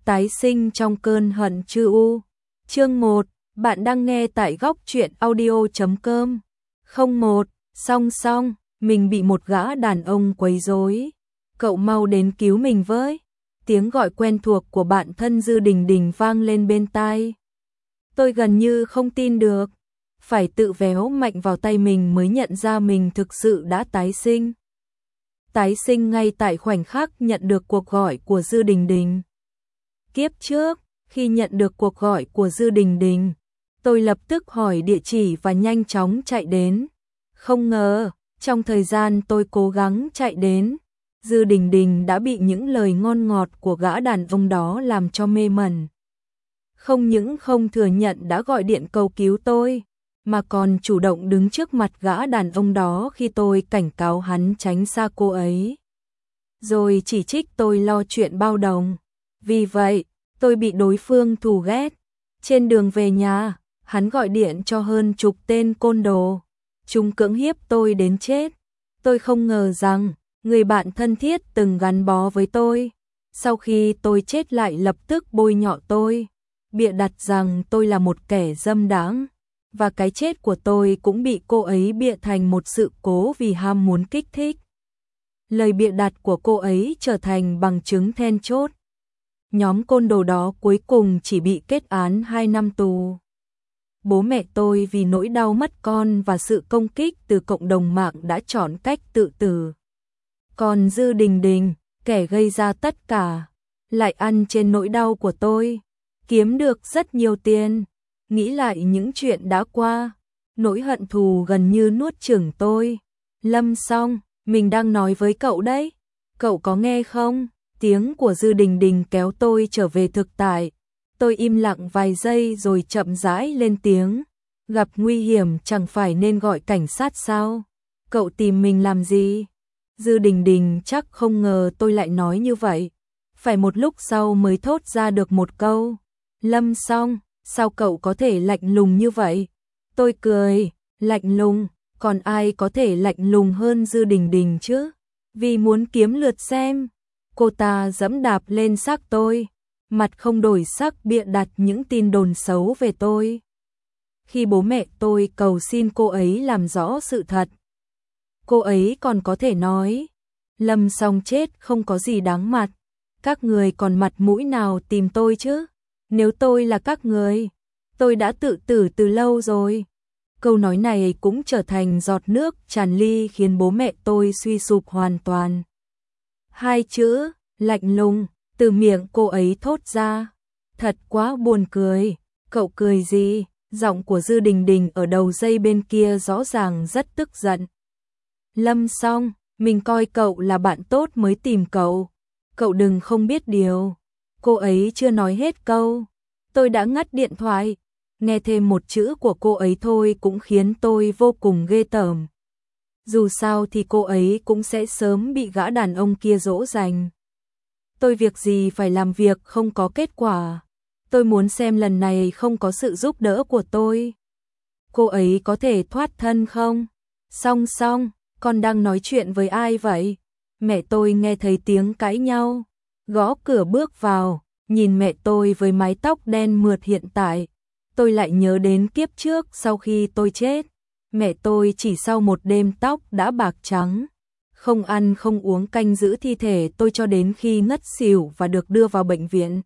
Tái sinh trong cơn hận chư u. Chương 1, bạn đang nghe tại góc truyện audio.com. 01, song song, mình bị một gã đàn ông quấy rối. Cậu mau đến cứu mình với. Tiếng gọi quen thuộc của bạn thân Dư Đình Đình vang lên bên tai. Tôi gần như không tin được, phải tự véo mạnh vào tay mình mới nhận ra mình thực sự đã tái sinh. Tái sinh ngay tại khoảnh khắc nhận được cuộc gọi của Dư Đình Đình. Kiếp trước, khi nhận được cuộc gọi của Dư Đình Đình, tôi lập tức hỏi địa chỉ và nhanh chóng chạy đến. Không ngờ, trong thời gian tôi cố gắng chạy đến, Dư Đình Đình đã bị những lời ngon ngọt của gã đàn ông đó làm cho mê mẩn. Không những không thừa nhận đã gọi điện cầu cứu tôi, mà còn chủ động đứng trước mặt gã đàn ông đó khi tôi cảnh cáo hắn tránh xa cô ấy. Rồi chỉ trích tôi lo chuyện bao đồng. Vì vậy, tôi bị đối phương thù ghét. Trên đường về nhà, hắn gọi điện cho hơn chục tên côn đồ. Chúng cưỡng hiếp tôi đến chết. Tôi không ngờ rằng, người bạn thân thiết từng gắn bó với tôi, sau khi tôi chết lại lập tức bôi nhọ tôi, bịa đặt rằng tôi là một kẻ dâm đãng. Và cái chết của tôi cũng bị cô ấy bịa thành một sự cố vì ham muốn kích thích. Lời bịa đặt của cô ấy trở thành bằng chứng then chốt. Nhóm côn đồ đó cuối cùng chỉ bị kết án 2 năm tù. Bố mẹ tôi vì nỗi đau mất con và sự công kích từ cộng đồng mạng đã chọn cách tự tử. Còn Dư Đình Đình, kẻ gây ra tất cả, lại ăn trên nỗi đau của tôi, kiếm được rất nhiều tiền. Nghĩ lại những chuyện đã qua, nỗi hận thù gần như nuốt chửng tôi. Lâm Song, mình đang nói với cậu đấy, cậu có nghe không? Tiếng của Dư Đình Đình kéo tôi trở về thực tại. Tôi im lặng vài giây rồi chậm rãi lên tiếng. Gặp nguy hiểm chẳng phải nên gọi cảnh sát sao? Cậu tìm mình làm gì? Dư Đình Đình chắc không ngờ tôi lại nói như vậy. Phải một lúc sau mới thốt ra được một câu. Lâm Song, sao cậu có thể lạnh lùng như vậy? Tôi cười, lạnh lùng, còn ai có thể lạnh lùng hơn Dư Đình Đình chứ? Vì muốn kiếm lượt xem, cô ta giẫm đạp lên xác tôi, mặt không đổi sắc bịa đặt những tin đồn xấu về tôi. Khi bố mẹ tôi cầu xin cô ấy làm rõ sự thật, cô ấy còn có thể nói, Lâm Song chết không có gì đáng mặt, các người còn mặt mũi nào tìm tôi chứ? Nếu tôi là các người, tôi đã tự tử từ lâu rồi. Câu nói này cũng trở thành giọt nước tràn ly khiến bố mẹ tôi suy sụp hoàn toàn. 2 chữ, lạnh lùng, từ miệng cô ấy thốt ra. Thật quá buồn cười. Cậu cười gì? Giọng của Dư Đình Đình ở đầu dây bên kia rõ ràng rất tức giận. Lâm Song, mình coi cậu là bạn tốt mới tìm cậu. Cậu đừng không biết điều. Cô ấy chưa nói hết câu, tôi đã ngắt điện thoại. Nghe thêm một chữ của cô ấy thôi cũng khiến tôi vô cùng ghê tởm. Dù sao thì cô ấy cũng sẽ sớm bị gã đàn ông kia dỗ dành. Tôi việc gì phải làm việc không có kết quả. Tôi muốn xem lần này không có sự giúp đỡ của tôi, cô ấy có thể thoát thân không? Song Song, con đang nói chuyện với ai vậy? Mẹ tôi nghe thấy tiếng cãi nhau, gõ cửa bước vào. Nhìn mẹ tôi với mái tóc đen mượt hiện tại, tôi lại nhớ đến kiếp trước sau khi tôi chết. Mẹ tôi chỉ sau một đêm tóc đã bạc trắng, không ăn không uống canh giữ thi thể tôi cho đến khi ngất xỉu và được đưa vào bệnh viện.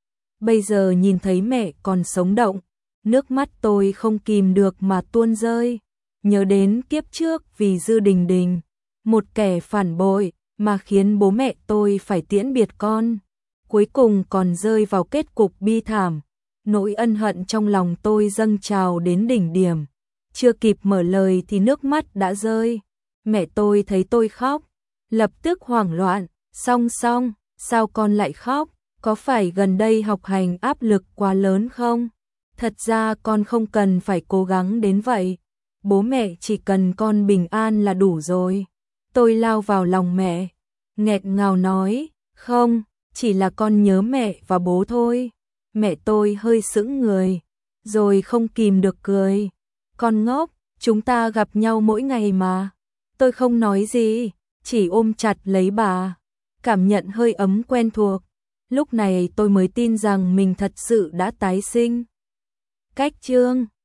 Bây giờ nhìn thấy mẹ còn sống động, nước mắt tôi không kìm được mà tuôn rơi. Nhớ đến kiếp trước vì Dư Đình Đình, một kẻ phản bội mà khiến bố mẹ tôi phải tiễn biệt con. Cuối cùng còn rơi vào kết cục bi thảm. Nỗi ân hận trong lòng tôi dâng trào đến đỉnh điểm. Chưa kịp mở lời thì nước mắt đã rơi. Mẹ tôi thấy tôi khóc, lập tức hoảng loạn. Song Song, sao con lại khóc? Có phải gần đây học hành áp lực quá lớn không? Thật ra con không cần phải cố gắng đến vậy. Bố mẹ chỉ cần con bình an là đủ rồi. Tôi lao vào lòng mẹ, nghẹn ngào nói, không, chỉ là con nhớ mẹ và bố thôi. Mẹ tôi hơi sững người, rồi không kìm được cười. Con ngốc, chúng ta gặp nhau mỗi ngày mà. Tôi không nói gì, chỉ ôm chặt lấy bà, cảm nhận hơi ấm quen thuộc. lúc này tôi mới tin rằng mình thật sự đã tái sinh. Cách chương